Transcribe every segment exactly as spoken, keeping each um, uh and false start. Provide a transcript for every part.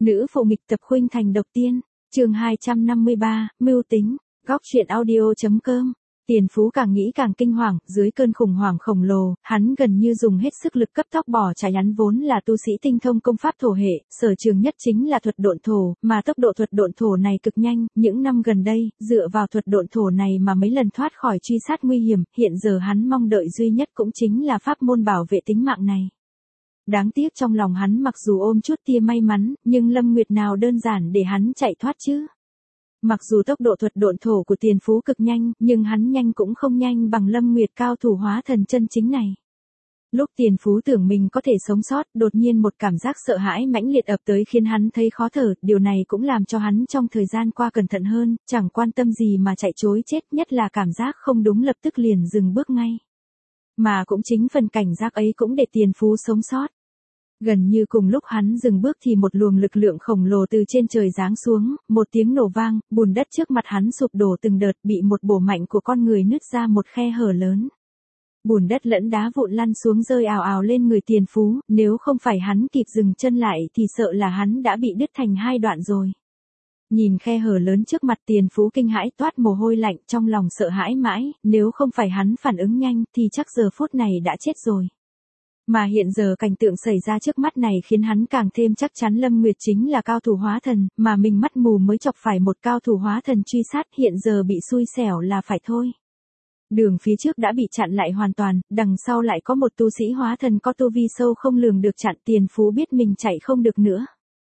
Nữ phụ nghịch tập khuynh thành độc tiên, chương hai trăm năm mươi ba, mưu tính, góc truyện audio.com. Tiền Phú càng nghĩ càng kinh hoàng, dưới cơn khủng hoảng khổng lồ, hắn gần như dùng hết sức lực cấp tốc bỏ chạy. Hắn vốn là tu sĩ tinh thông công pháp thổ hệ, sở trường nhất chính là thuật độn thổ, mà tốc độ thuật độn thổ này cực nhanh, những năm gần đây, dựa vào thuật độn thổ này mà mấy lần thoát khỏi truy sát nguy hiểm, hiện giờ hắn mong đợi duy nhất cũng chính là pháp môn bảo vệ tính mạng này. Đáng tiếc trong lòng hắn mặc dù ôm chút tia may mắn, nhưng Lâm Nguyệt nào đơn giản để hắn chạy thoát chứ. Mặc dù tốc độ thuật độn thổ của Tiền Phú cực nhanh, nhưng hắn nhanh cũng không nhanh bằng Lâm Nguyệt cao thủ hóa thần chân chính này. Lúc Tiền Phú tưởng mình có thể sống sót, đột nhiên một cảm giác sợ hãi mãnh liệt ập tới khiến hắn thấy khó thở, điều này cũng làm cho hắn trong thời gian qua cẩn thận hơn, chẳng quan tâm gì mà chạy trối chết, nhất là cảm giác không đúng lập tức liền dừng bước ngay. Mà cũng chính phần cảnh giác ấy cũng để Tiền Phú sống sót. Gần như cùng lúc hắn dừng bước thì một luồng lực lượng khổng lồ từ trên trời giáng xuống, một tiếng nổ vang, bùn đất trước mặt hắn sụp đổ từng đợt, bị một bổ mạnh của con người nứt ra một khe hở lớn. Bùn đất lẫn đá vụn lăn xuống rơi ào ào lên người Tiền Phú, nếu không phải hắn kịp dừng chân lại thì sợ là hắn đã bị đứt thành hai đoạn rồi. Nhìn khe hở lớn trước mặt, Tiền Phú kinh hãi toát mồ hôi lạnh, trong lòng sợ hãi mãi, nếu không phải hắn phản ứng nhanh thì chắc giờ phút này đã chết rồi. Mà hiện giờ cảnh tượng xảy ra trước mắt này khiến hắn càng thêm chắc chắn Lâm Nguyệt chính là cao thủ hóa thần, mà mình mắt mù mới chọc phải một cao thủ hóa thần truy sát, hiện giờ bị xui xẻo là phải thôi. Đường phía trước đã bị chặn lại hoàn toàn, đằng sau lại có một tu sĩ hóa thần có tu vi sâu không lường được chặn. Tiền Phú biết mình chạy không được nữa.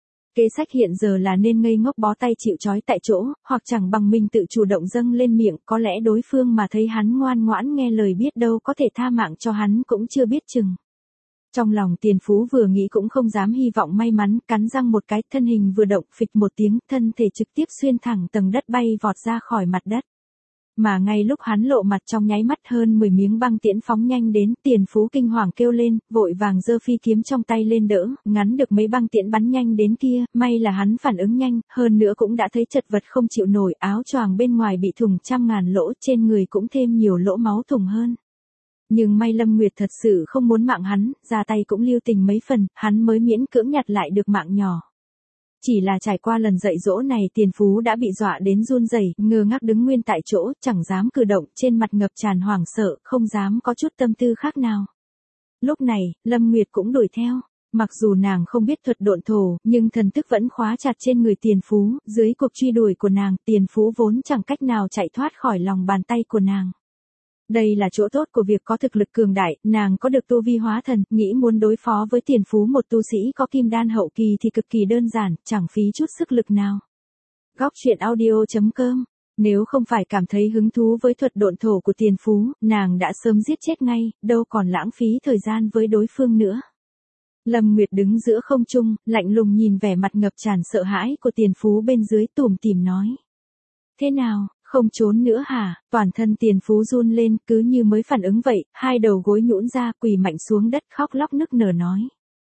Kế sách hiện giờ là nên ngây ngốc bó tay chịu trói tại chỗ, hoặc chẳng bằng mình tự chủ động dâng lên miệng, có lẽ đối phương mà thấy hắn ngoan ngoãn nghe lời biết đâu có thể tha mạng cho hắn cũng chưa biết chừng. Trong lòng Tiền Phú vừa nghĩ cũng không dám hy vọng may mắn, cắn răng một cái, thân hình vừa động, phịch một tiếng, thân thể trực tiếp xuyên thẳng tầng đất bay vọt ra khỏi mặt đất. Mà ngay lúc hắn lộ mặt trong nháy mắt hơn mười miếng băng tiễn phóng nhanh đến, Tiền Phú kinh hoàng kêu lên, vội vàng giơ phi kiếm trong tay lên đỡ, ngắn được mấy băng tiễn bắn nhanh đến kia, may là hắn phản ứng nhanh, hơn nữa cũng đã thấy chật vật không chịu nổi, áo choàng bên ngoài bị thủng trăm ngàn lỗ, trên người cũng thêm nhiều lỗ máu thủng hơn. Nhưng may Lâm Nguyệt thật sự không muốn mạng hắn, ra tay cũng lưu tình mấy phần, hắn mới miễn cưỡng nhặt lại được mạng nhỏ. Chỉ là trải qua lần dạy dỗ này, Tiền Phú đã bị dọa đến run rẩy, ngơ ngác đứng nguyên tại chỗ, chẳng dám cử động, trên mặt ngập tràn hoảng sợ, không dám có chút tâm tư khác nào. Lúc này, Lâm Nguyệt cũng đuổi theo. Mặc dù nàng không biết thuật độn thổ, nhưng thần thức vẫn khóa chặt trên người Tiền Phú, dưới cuộc truy đuổi của nàng, Tiền Phú vốn chẳng cách nào chạy thoát khỏi lòng bàn tay của nàng. Đây là chỗ tốt của việc có thực lực cường đại, nàng có được tu vi hóa thần, nghĩ muốn đối phó với Tiền Phú một tu sĩ có kim đan hậu kỳ thì cực kỳ đơn giản, chẳng phí chút sức lực nào. Góc truyện audio.com. Nếu không phải cảm thấy hứng thú với thuật độn thổ của Tiền Phú, nàng đã sớm giết chết ngay, đâu còn lãng phí thời gian với đối phương nữa. Lâm Nguyệt đứng giữa không trung, lạnh lùng nhìn vẻ mặt ngập tràn sợ hãi của Tiền Phú bên dưới, tủm tỉm nói. Thế nào? Không trốn nữa hả? Toàn thân Tiền Phú run lên, cứ như mới phản ứng vậy, hai đầu gối nhũn ra, quỳ mạnh xuống đất, khóc lóc nức nở nói.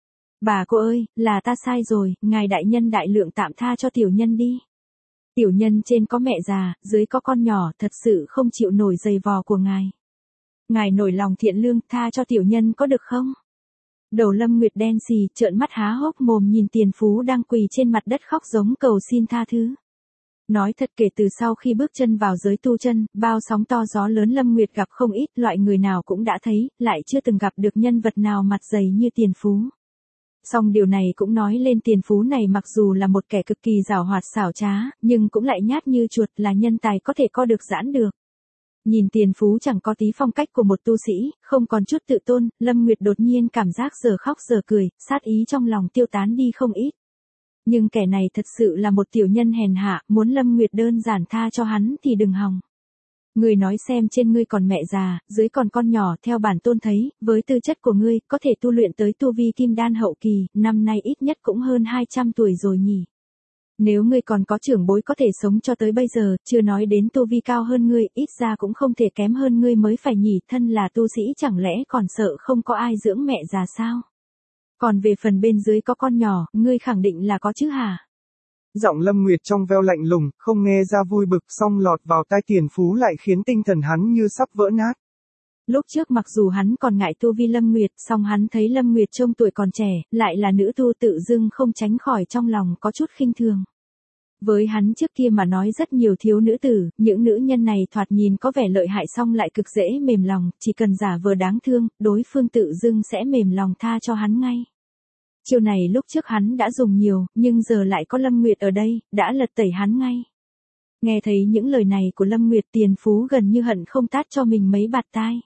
Bà cô ơi, là ta sai rồi, ngài đại nhân đại lượng tạm tha cho tiểu nhân đi. Tiểu nhân trên có mẹ già, dưới có con nhỏ, thật sự không chịu nổi giày vò của ngài. Ngài nổi lòng thiện lương, tha cho tiểu nhân có được không? Đầu Lâm Nguyệt đen xì, trợn mắt há hốc mồm nhìn Tiền Phú đang quỳ trên mặt đất khóc giống cầu xin tha thứ. Nói thật, kể từ sau khi bước chân vào giới tu chân, bao sóng to gió lớn Lâm Nguyệt gặp không ít, loại người nào cũng đã thấy, lại chưa từng gặp được nhân vật nào mặt dày như Tiền Phú. Song điều này cũng nói lên Tiền Phú này mặc dù là một kẻ cực kỳ giàu hoạt xảo trá, nhưng cũng lại nhát như chuột, là nhân tài có thể co được giãn được. Nhìn Tiền Phú chẳng có tí phong cách của một tu sĩ, không còn chút tự tôn, Lâm Nguyệt đột nhiên cảm giác giờ khóc giờ cười, sát ý trong lòng tiêu tán đi không ít. Nhưng kẻ này thật sự là một tiểu nhân hèn hạ, muốn Lâm Nguyệt đơn giản tha cho hắn thì đừng hòng. Ngươi nói xem, trên ngươi còn mẹ già, dưới còn con nhỏ, theo bản tôn thấy, với tư chất của ngươi, có thể tu luyện tới tu vi kim đan hậu kỳ, năm nay ít nhất cũng hơn hai trăm tuổi rồi nhỉ. Nếu ngươi còn có trưởng bối có thể sống cho tới bây giờ, chưa nói đến tu vi cao hơn ngươi, ít ra cũng không thể kém hơn ngươi mới phải nhỉ, thân là tu sĩ chẳng lẽ còn sợ không có ai dưỡng mẹ già sao? Còn về phần bên dưới có con nhỏ, ngươi khẳng định là có chứ hả? Giọng Lâm Nguyệt trong veo lạnh lùng, không nghe ra vui bực, song lọt vào tai Tiền Phú lại khiến tinh thần hắn như sắp vỡ nát. Lúc trước mặc dù hắn còn ngại tu vi Lâm Nguyệt, song hắn thấy Lâm Nguyệt trông tuổi còn trẻ, lại là nữ tu tự dưng không tránh khỏi trong lòng có chút khinh thường. Với hắn trước kia mà nói rất nhiều thiếu nữ tử, những nữ nhân này thoạt nhìn có vẻ lợi hại song lại cực dễ mềm lòng, chỉ cần giả vờ đáng thương, đối phương tự dưng sẽ mềm lòng tha cho hắn ngay. Chiêu này lúc trước hắn đã dùng nhiều, nhưng giờ lại có Lâm Nguyệt ở đây, đã lật tẩy hắn ngay. Nghe thấy những lời này của Lâm Nguyệt, Tiền Phú gần như hận không tát cho mình mấy bạt tai.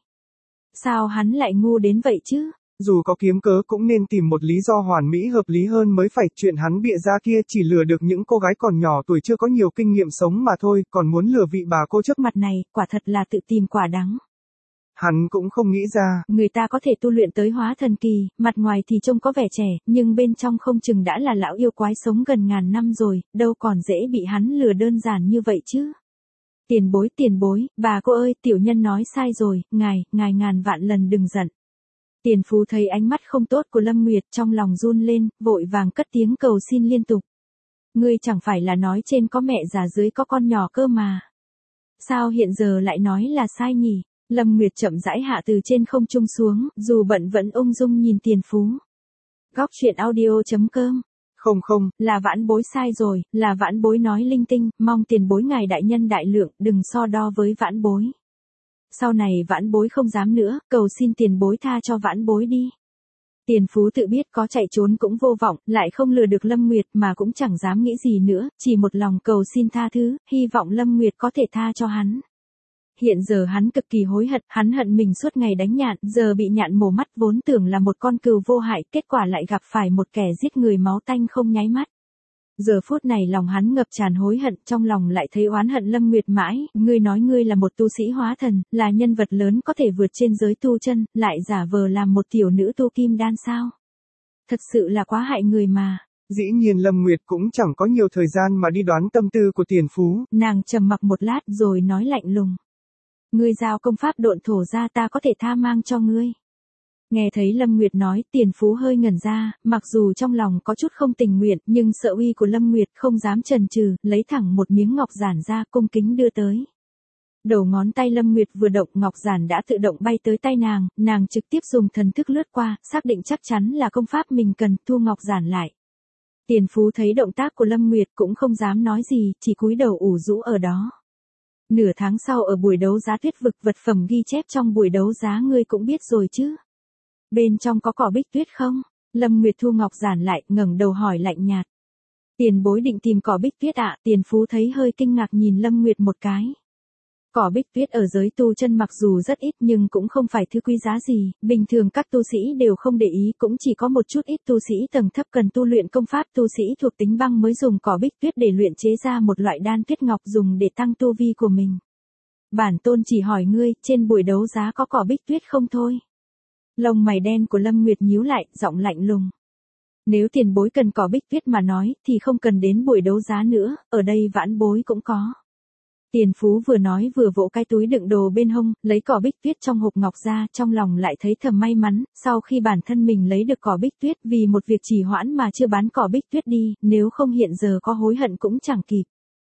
Sao hắn lại ngu đến vậy chứ? Dù có kiếm cớ cũng nên tìm một lý do hoàn mỹ hợp lý hơn mới phải, chuyện hắn bịa ra kia chỉ lừa được những cô gái còn nhỏ tuổi chưa có nhiều kinh nghiệm sống mà thôi, còn muốn lừa vị bà cô trước mặt này, quả thật là tự tìm quả đắng. Hắn cũng không nghĩ ra, người ta có thể tu luyện tới hóa thần kỳ, mặt ngoài thì trông có vẻ trẻ, nhưng bên trong không chừng đã là lão yêu quái sống gần ngàn năm rồi, đâu còn dễ bị hắn lừa đơn giản như vậy chứ. Tiền bối tiền bối, bà cô ơi, tiểu nhân nói sai rồi, ngài, ngài ngàn vạn lần đừng giận. Tiền Phú thấy ánh mắt không tốt của Lâm Nguyệt trong lòng run lên, vội vàng cất tiếng cầu xin liên tục. Ngươi chẳng phải là nói trên có mẹ già dưới có con nhỏ cơ mà. Sao hiện giờ lại nói là sai nhỉ? Lâm Nguyệt chậm rãi hạ từ trên không trung xuống, dù bận vẫn ung dung nhìn Tiền Phú. Góc truyện audio chấm com. Không không, là vãn bối sai rồi, là vãn bối nói linh tinh, mong tiền bối ngài đại nhân đại lượng, đừng so đo với vãn bối. Sau này vãn bối không dám nữa, cầu xin tiền bối tha cho vãn bối đi. Tiền Phú tự biết có chạy trốn cũng vô vọng, lại không lừa được Lâm Nguyệt mà cũng chẳng dám nghĩ gì nữa, chỉ một lòng cầu xin tha thứ, hy vọng Lâm Nguyệt có thể tha cho hắn. Hiện giờ hắn cực kỳ hối hận, hắn hận mình suốt ngày đánh nhạn, giờ bị nhạn mổ mắt, vốn tưởng là một con cừu vô hại, kết quả lại gặp phải một kẻ giết người máu tanh không nháy mắt. Giờ phút này lòng hắn ngập tràn hối hận, trong lòng lại thấy oán hận Lâm Nguyệt mãi, ngươi nói ngươi là một tu sĩ hóa thần, là nhân vật lớn có thể vượt trên giới tu chân, lại giả vờ làm một tiểu nữ tu kim đan sao? Thật sự là quá hại người mà. Dĩ nhiên Lâm Nguyệt cũng chẳng có nhiều thời gian mà đi đoán tâm tư của Tiền Phú. Nàng trầm mặc một lát rồi nói lạnh lùng. Ngươi giao công pháp độn thổ ra ta có thể tha mang cho ngươi. Nghe thấy Lâm Nguyệt nói, Tiền Phú hơi ngẩn ra, mặc dù trong lòng có chút không tình nguyện, nhưng sợ uy của Lâm Nguyệt không dám chần chừ, lấy thẳng một miếng ngọc giản ra cung kính đưa tới. Đầu ngón tay Lâm Nguyệt vừa động, ngọc giản đã tự động bay tới tay nàng, nàng trực tiếp dùng thần thức lướt qua, xác định chắc chắn là công pháp mình cần, thu ngọc giản lại. Tiền Phú thấy động tác của Lâm Nguyệt cũng không dám nói gì, chỉ cúi đầu ủ rũ ở đó. Nửa tháng sau ở buổi đấu giá tuyết vực, vật phẩm ghi chép trong buổi đấu giá ngươi cũng biết rồi chứ. Bên trong có cỏ bích tuyết không? Lâm Nguyệt thu ngọc giản lại, ngẩng đầu hỏi lạnh nhạt. Tiền bối định tìm cỏ bích tuyết ạ? À? Tiền Phú thấy hơi kinh ngạc nhìn Lâm Nguyệt một cái. Cỏ bích tuyết ở giới tu chân mặc dù rất ít nhưng cũng không phải thứ quý giá gì, bình thường các tu sĩ đều không để ý, cũng chỉ có một chút ít tu sĩ tầng thấp cần tu luyện công pháp tu sĩ thuộc tính băng mới dùng cỏ bích tuyết để luyện chế ra một loại đan tuyết ngọc dùng để tăng tu vi của mình. Bản tôn chỉ hỏi ngươi, trên buổi đấu giá có cỏ bích tuyết không thôi? Lông mày đen của Lâm Nguyệt nhíu lại, giọng lạnh lùng. Nếu tiền bối cần cỏ bích tuyết mà nói, thì không cần đến buổi đấu giá nữa, ở đây vãn bối cũng có. Tiền Phú vừa nói vừa vỗ cái túi đựng đồ bên hông, lấy cỏ bích tuyết trong hộp ngọc ra, trong lòng lại thấy thầm may mắn, sau khi bản thân mình lấy được cỏ bích tuyết vì một việc trì hoãn mà chưa bán cỏ bích tuyết đi, nếu không hiện giờ có hối hận cũng chẳng kịp.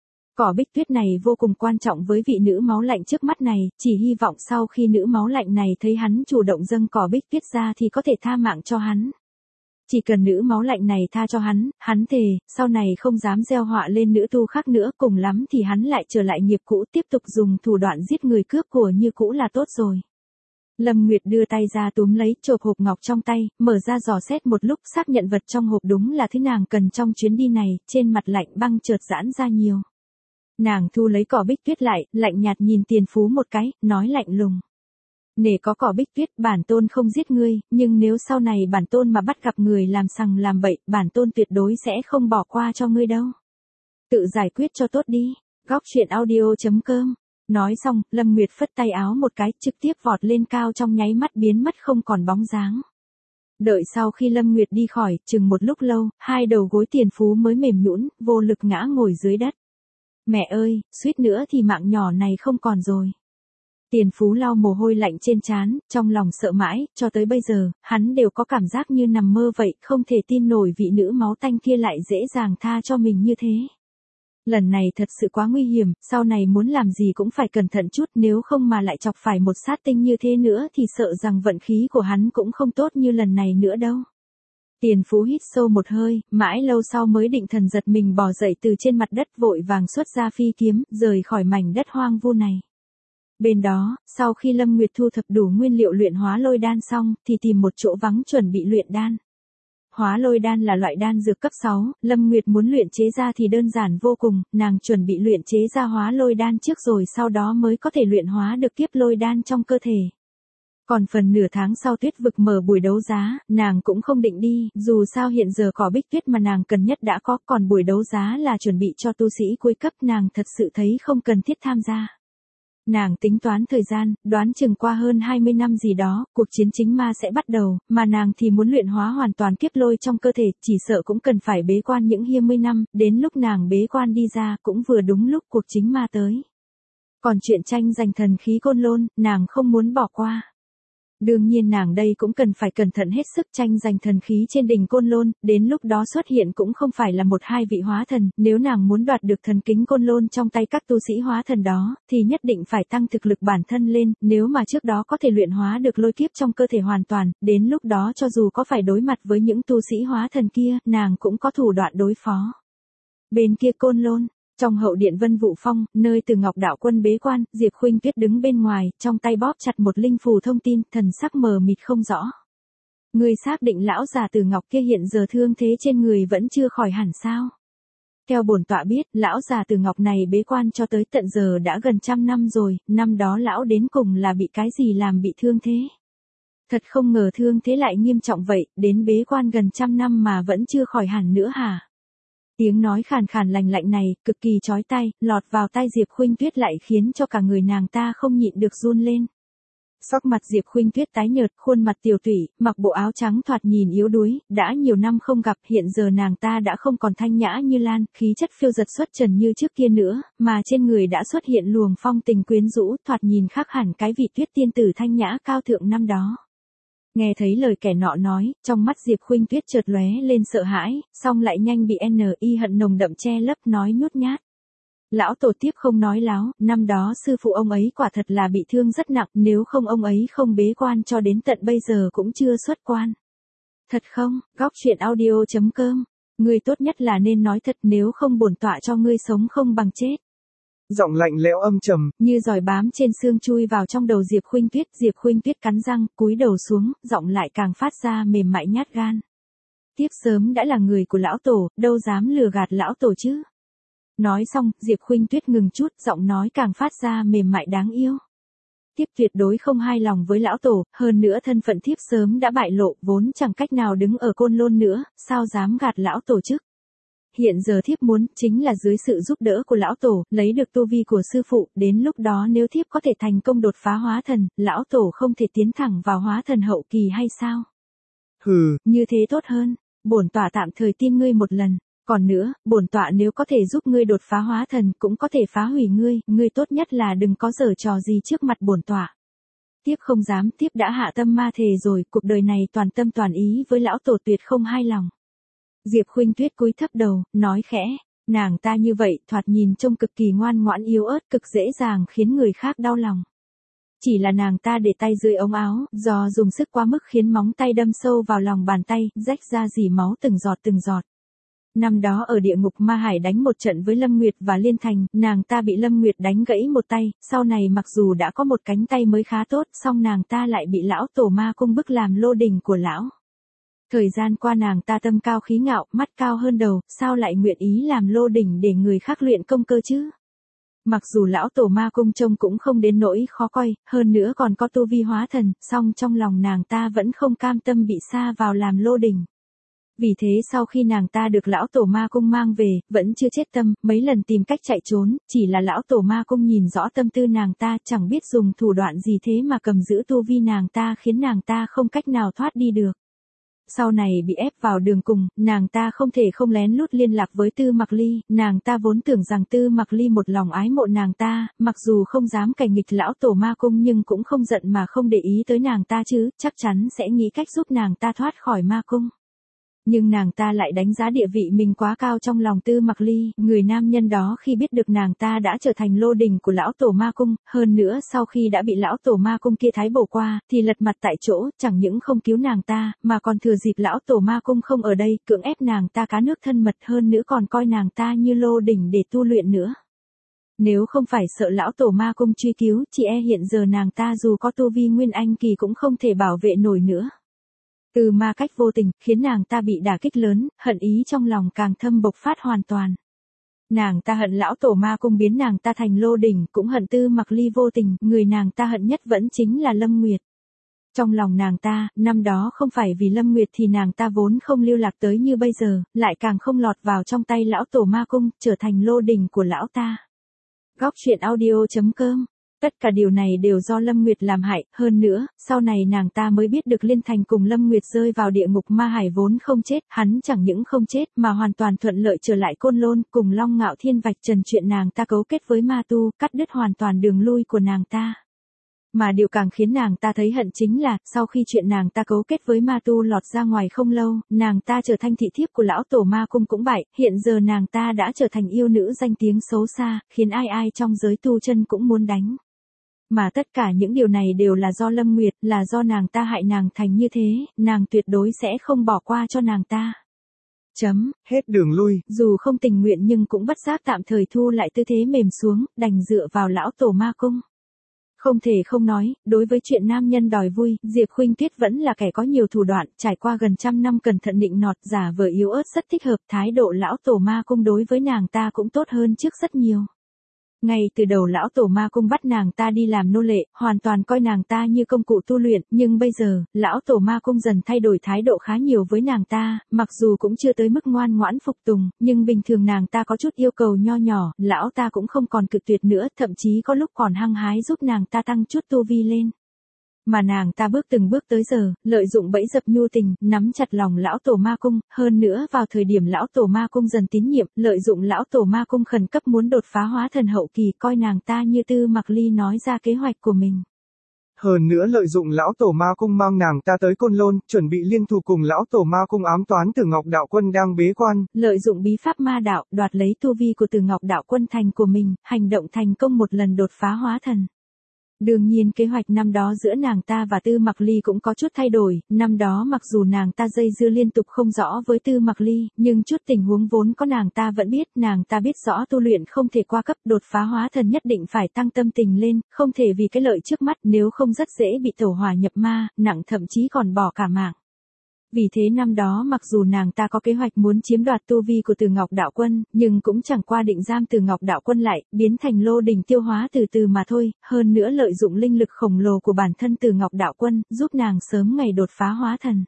Cỏ bích tuyết này vô cùng quan trọng với vị nữ máu lạnh trước mắt này, chỉ hy vọng sau khi nữ máu lạnh này thấy hắn chủ động dâng cỏ bích tuyết ra thì có thể tha mạng cho hắn. Chỉ cần nữ máu lạnh này tha cho hắn, hắn thề, sau này không dám gieo họa lên nữ tu khác nữa, cùng lắm thì hắn lại trở lại nghiệp cũ, tiếp tục dùng thủ đoạn giết người cướp của như cũ là tốt rồi. Lâm Nguyệt đưa tay ra túm lấy chộp hộp ngọc trong tay, mở ra dò xét một lúc, xác nhận vật trong hộp đúng là thứ nàng cần trong chuyến đi này, trên mặt lạnh băng chợt giãn ra nhiều. Nàng thu lấy cỏ bích tuyết lại, lạnh nhạt nhìn Tiền Phú một cái, nói lạnh lùng. Nể có cỏ bích tuyết, bản tôn không giết ngươi, nhưng nếu sau này bản tôn mà bắt gặp người làm sằng làm bậy, bản tôn tuyệt đối sẽ không bỏ qua cho ngươi đâu. Tự giải quyết cho tốt đi. Góc truyện audio chấm com. Nói xong, Lâm Nguyệt phất tay áo một cái, trực tiếp vọt lên cao, trong nháy mắt biến mất không còn bóng dáng. Đợi sau khi Lâm Nguyệt đi khỏi, chừng một lúc lâu, hai đầu gối Tiền Phú mới mềm nhũn, vô lực ngã ngồi dưới đất. Mẹ ơi, suýt nữa thì mạng nhỏ này không còn rồi. Tiền Phú lau mồ hôi lạnh trên trán, trong lòng sợ mãi, cho tới bây giờ, hắn đều có cảm giác như nằm mơ vậy, không thể tin nổi vị nữ máu tanh kia lại dễ dàng tha cho mình như thế. Lần này thật sự quá nguy hiểm, sau này muốn làm gì cũng phải cẩn thận chút, nếu không mà lại chọc phải một sát tinh như thế nữa thì sợ rằng vận khí của hắn cũng không tốt như lần này nữa đâu. Tiền Phú hít sâu một hơi, mãi lâu sau mới định thần giật mình bò dậy từ trên mặt đất, vội vàng xuất ra phi kiếm, rời khỏi mảnh đất hoang vu này. Bên đó, sau khi Lâm Nguyệt thu thập đủ nguyên liệu luyện hóa lôi đan xong, thì tìm một chỗ vắng chuẩn bị luyện đan. Hóa lôi đan là loại đan dược cấp sáu, Lâm Nguyệt muốn luyện chế ra thì đơn giản vô cùng, nàng chuẩn bị luyện chế ra hóa lôi đan trước rồi sau đó mới có thể luyện hóa được kiếp lôi đan trong cơ thể. Còn phần nửa tháng sau tuyết vực mở buổi đấu giá, nàng cũng không định đi, dù sao hiện giờ cỏ bích tuyết mà nàng cần nhất đã có, còn buổi đấu giá là chuẩn bị cho tu sĩ cuối cấp, nàng thật sự thấy không cần thiết tham gia. Nàng tính toán thời gian, đoán chừng qua hơn hai mươi năm gì đó, cuộc chiến chính ma sẽ bắt đầu, mà nàng thì muốn luyện hóa hoàn toàn kiếp lôi trong cơ thể, chỉ sợ cũng cần phải bế quan những hai mươi năm, đến lúc nàng bế quan đi ra cũng vừa đúng lúc cuộc chính ma tới. Còn chuyện tranh giành thần khí Côn Lôn, nàng không muốn bỏ qua. Đương nhiên nàng đây cũng cần phải cẩn thận hết sức, tranh giành thần khí trên đỉnh Côn Lôn, đến lúc đó xuất hiện cũng không phải là một hai vị hóa thần, nếu nàng muốn đoạt được thần kính Côn Lôn trong tay các tu sĩ hóa thần đó, thì nhất định phải tăng thực lực bản thân lên, nếu mà trước đó có thể luyện hóa được lôi kiếp trong cơ thể hoàn toàn, đến lúc đó cho dù có phải đối mặt với những tu sĩ hóa thần kia, nàng cũng có thủ đoạn đối phó. Bên kia Côn Lôn, trong hậu điện Vân Vũ Phong, nơi Từ Ngọc đạo quân bế quan, Diệp Khuynh Tuyết đứng bên ngoài, trong tay bóp chặt một linh phù thông tin, thần sắc mờ mịt không rõ. Ngươi xác định lão già Từ Ngọc kia hiện giờ thương thế trên người vẫn chưa khỏi hẳn sao? Theo bổn tọa biết, lão già Từ Ngọc này bế quan cho tới tận giờ đã gần trăm năm rồi, năm đó lão đến cùng là bị cái gì làm bị thương thế? Thật không ngờ thương thế lại nghiêm trọng vậy, đến bế quan gần trăm năm mà vẫn chưa khỏi hẳn nữa hả? Tiếng nói khàn khàn lành lạnh này, cực kỳ chói tai, lọt vào tai Diệp Khuynh Tuyết lại khiến cho cả người nàng ta không nhịn được run lên. Sắc mặt Diệp Khuynh Tuyết tái nhợt, khuôn mặt tiều tụy, mặc bộ áo trắng thoạt nhìn yếu đuối, đã nhiều năm không gặp, hiện giờ nàng ta đã không còn thanh nhã như lan, khí chất phiêu dật xuất trần như trước kia nữa, mà trên người đã xuất hiện luồng phong tình quyến rũ, thoạt nhìn khác hẳn cái vị Tuyết tiên tử thanh nhã cao thượng năm đó. Nghe thấy lời kẻ nọ nói, trong mắt Diệp Khuynh Tuyết chợt lóe lên sợ hãi, song lại nhanh bị N I hận nồng đậm che lấp, nói nhút nhát. Lão tổ tiếp không nói láo, năm đó sư phụ ông ấy quả thật là bị thương rất nặng, nếu không ông ấy không bế quan cho đến tận bây giờ cũng chưa xuất quan. Thật không? Góc truyện audio chấm com. Ngươi tốt nhất là nên nói thật, nếu không bổn tọa cho ngươi sống không bằng chết. Giọng lạnh lẽo âm trầm, như giòi bám trên xương chui vào trong đầu Diệp Khuynh Tuyết, Diệp Khuynh Tuyết cắn răng, cúi đầu xuống, giọng lại càng phát ra mềm mại nhát gan. Tiếp sớm đã là người của lão tổ, đâu dám lừa gạt lão tổ chứ. Nói xong, Diệp Khuynh Tuyết ngừng chút, giọng nói càng phát ra mềm mại đáng yêu. Tiếp tuyệt đối không hài lòng với lão tổ, hơn nữa thân phận thiếp sớm đã bại lộ, vốn chẳng cách nào đứng ở Côn Lôn nữa, sao dám gạt lão tổ chứ. Hiện giờ thiếp muốn, chính là dưới sự giúp đỡ của lão tổ, lấy được tu vi của sư phụ, đến lúc đó nếu thiếp có thể thành công đột phá hóa thần, lão tổ không thể tiến thẳng vào hóa thần hậu kỳ hay sao? Hừ, như thế tốt hơn, bổn tọa tạm thời tin ngươi một lần, còn nữa, bổn tọa nếu có thể giúp ngươi đột phá hóa thần, cũng có thể phá hủy ngươi, ngươi tốt nhất là đừng có giở trò gì trước mặt bổn tọa. Tiếp không dám, tiếp đã hạ tâm ma thề rồi, cuộc đời này toàn tâm toàn ý với lão tổ tuyệt không hai lòng. Diệp Khuynh Tuyết cúi thấp đầu, nói khẽ, nàng ta như vậy, thoạt nhìn trông cực kỳ ngoan ngoãn yếu ớt, cực dễ dàng khiến người khác đau lòng. Chỉ là nàng ta để tay dưới ống áo, do dùng sức quá mức khiến móng tay đâm sâu vào lòng bàn tay, rách ra rỉ máu từng giọt từng giọt. Năm đó ở địa ngục Ma Hải đánh một trận với Lâm Nguyệt và Liên Thành, nàng ta bị Lâm Nguyệt đánh gãy một tay, sau này mặc dù đã có một cánh tay mới khá tốt, song nàng ta lại bị lão tổ ma cung bức làm lô đình của lão. Thời gian qua nàng ta tâm cao khí ngạo, mắt cao hơn đầu, sao lại nguyện ý làm lô đỉnh để người khác luyện công cơ chứ? Mặc dù lão tổ ma cung trông cũng không đến nỗi khó coi, hơn nữa còn có tu vi hóa thần, song trong lòng nàng ta vẫn không cam tâm bị sa vào làm lô đỉnh. Vì thế sau khi nàng ta được lão tổ ma cung mang về, vẫn chưa chết tâm, mấy lần tìm cách chạy trốn, chỉ là lão tổ ma cung nhìn rõ tâm tư nàng ta, chẳng biết dùng thủ đoạn gì thế mà cầm giữ tu vi nàng ta, khiến nàng ta không cách nào thoát đi được. Sau này bị ép vào đường cùng, nàng ta không thể không lén lút liên lạc với Tư Mặc Ly, nàng ta vốn tưởng rằng Tư Mặc Ly một lòng ái mộ nàng ta, mặc dù không dám cày nghịch lão tổ ma cung nhưng cũng không giận mà không để ý tới nàng ta chứ, chắc chắn sẽ nghĩ cách giúp nàng ta thoát khỏi ma cung. Nhưng nàng ta lại đánh giá địa vị mình quá cao trong lòng Tư Mặc Ly, người nam nhân đó khi biết được nàng ta đã trở thành lô đình của lão tổ ma cung, hơn nữa sau khi đã bị lão tổ ma cung kia thái bổ qua, thì lật mặt tại chỗ, chẳng những không cứu nàng ta, mà còn thừa dịp lão tổ ma cung không ở đây, cưỡng ép nàng ta cá nước thân mật, hơn nữa còn coi nàng ta như lô đình để tu luyện nữa. Nếu không phải sợ lão tổ ma cung truy cứu, chỉ e hiện giờ nàng ta dù có tu vi nguyên anh kỳ cũng không thể bảo vệ nổi nữa. Từ ma cách vô tình, khiến nàng ta bị đả kích lớn, hận ý trong lòng càng thâm bộc phát hoàn toàn. Nàng ta hận lão tổ ma cung biến nàng ta thành lô đỉnh, cũng hận Tư Mặc Ly vô tình, người nàng ta hận nhất vẫn chính là Lâm Nguyệt. Trong lòng nàng ta, năm đó không phải vì Lâm Nguyệt thì nàng ta vốn không lưu lạc tới như bây giờ, lại càng không lọt vào trong tay lão tổ ma cung, trở thành lô đỉnh của lão ta. Góc truyện audio chấm com. Tất cả điều này đều do Lâm Nguyệt làm hại, hơn nữa, sau này nàng ta mới biết được Liên Thành cùng Lâm Nguyệt rơi vào địa ngục ma hải vốn không chết, hắn chẳng những không chết mà hoàn toàn thuận lợi trở lại Côn Lôn, cùng Long Ngạo Thiên vạch trần chuyện nàng ta cấu kết với ma tu, cắt đứt hoàn toàn đường lui của nàng ta. Mà điều càng khiến nàng ta thấy hận chính là, sau khi chuyện nàng ta cấu kết với ma tu lọt ra ngoài không lâu, nàng ta trở thành thị thiếp của lão tổ ma cung cũng bại, hiện giờ nàng ta đã trở thành yêu nữ danh tiếng xấu xa, khiến ai ai trong giới tu chân cũng muốn đánh. Mà tất cả những điều này đều là do Lâm Nguyệt, là do nàng ta hại nàng thành như thế, nàng tuyệt đối sẽ không bỏ qua cho nàng ta. Chấm. Hết đường lui. Dù không tình nguyện nhưng cũng bất giác tạm thời thu lại tư thế mềm xuống, đành dựa vào lão tổ ma cung. Không thể không nói, đối với chuyện nam nhân đòi vui, Diệp Khuynh Tuyết vẫn là kẻ có nhiều thủ đoạn, trải qua gần trăm năm cẩn thận nịnh nọt, giả vờ yếu ớt rất thích hợp, thái độ lão tổ ma cung đối với nàng ta cũng tốt hơn trước rất nhiều. Ngay từ đầu lão tổ ma cung bắt nàng ta đi làm nô lệ, hoàn toàn coi nàng ta như công cụ tu luyện, nhưng bây giờ, lão tổ ma cung dần thay đổi thái độ khá nhiều với nàng ta, mặc dù cũng chưa tới mức ngoan ngoãn phục tùng, nhưng bình thường nàng ta có chút yêu cầu nho nhỏ, lão ta cũng không còn cự tuyệt nữa, thậm chí có lúc còn hăng hái giúp nàng ta tăng chút tu vi lên. Mà nàng ta bước từng bước tới giờ, lợi dụng bẫy dập nhu tình, nắm chặt lòng lão tổ ma cung, hơn nữa vào thời điểm lão tổ ma cung dần tín nhiệm, lợi dụng lão tổ ma cung khẩn cấp muốn đột phá hóa thần hậu kỳ, coi nàng ta như Tư Mặc Ly nói ra kế hoạch của mình. Hơn nữa lợi dụng lão tổ ma cung mang nàng ta tới Côn Lôn, chuẩn bị liên thủ cùng lão tổ ma cung ám toán Từ Ngọc đạo quân đang bế quan. Lợi dụng bí pháp ma đạo, đoạt lấy tu vi của Từ Ngọc đạo quân thành của mình, hành động thành công một lần đột phá hóa thần. Đương nhiên kế hoạch năm đó giữa nàng ta và Tư Mặc Ly cũng có chút thay đổi, năm đó mặc dù nàng ta dây dưa liên tục không rõ với Tư Mặc Ly, nhưng chút tình huống vốn có nàng ta vẫn biết, nàng ta biết rõ tu luyện không thể qua cấp, đột phá hóa thần nhất định phải tăng tâm tình lên, không thể vì cái lợi trước mắt, nếu không rất dễ bị tẩu hỏa nhập ma, nặng thậm chí còn bỏ cả mạng. Vì thế năm đó mặc dù nàng ta có kế hoạch muốn chiếm đoạt tu vi của Từ Ngọc đạo quân, nhưng cũng chẳng qua định giam Từ Ngọc đạo quân lại, biến thành lô đình tiêu hóa từ từ mà thôi, hơn nữa lợi dụng linh lực khổng lồ của bản thân Từ Ngọc đạo quân, giúp nàng sớm ngày đột phá hóa thần.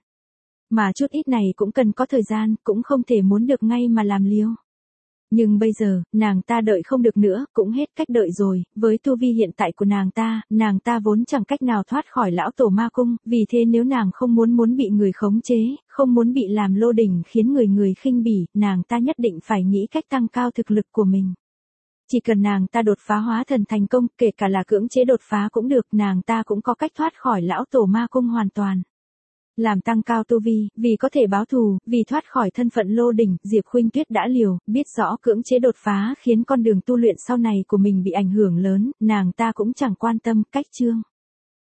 Mà chút ít này cũng cần có thời gian, cũng không thể muốn được ngay mà làm liều. Nhưng bây giờ, nàng ta đợi không được nữa, cũng hết cách đợi rồi, với tu vi hiện tại của nàng ta, nàng ta vốn chẳng cách nào thoát khỏi lão tổ ma cung, vì thế nếu nàng không muốn muốn bị người khống chế, không muốn bị làm lô đình khiến người người khinh bỉ, nàng ta nhất định phải nghĩ cách tăng cao thực lực của mình. Chỉ cần nàng ta đột phá hóa thần thành công, kể cả là cưỡng chế đột phá cũng được, nàng ta cũng có cách thoát khỏi lão tổ ma cung hoàn toàn. Làm tăng cao tu vi, vì có thể báo thù, vì thoát khỏi thân phận lô đỉnh, Diệp Khuynh Tuyết đã liều, biết rõ cưỡng chế đột phá khiến con đường tu luyện sau này của mình bị ảnh hưởng lớn, nàng ta cũng chẳng quan tâm, cách chương.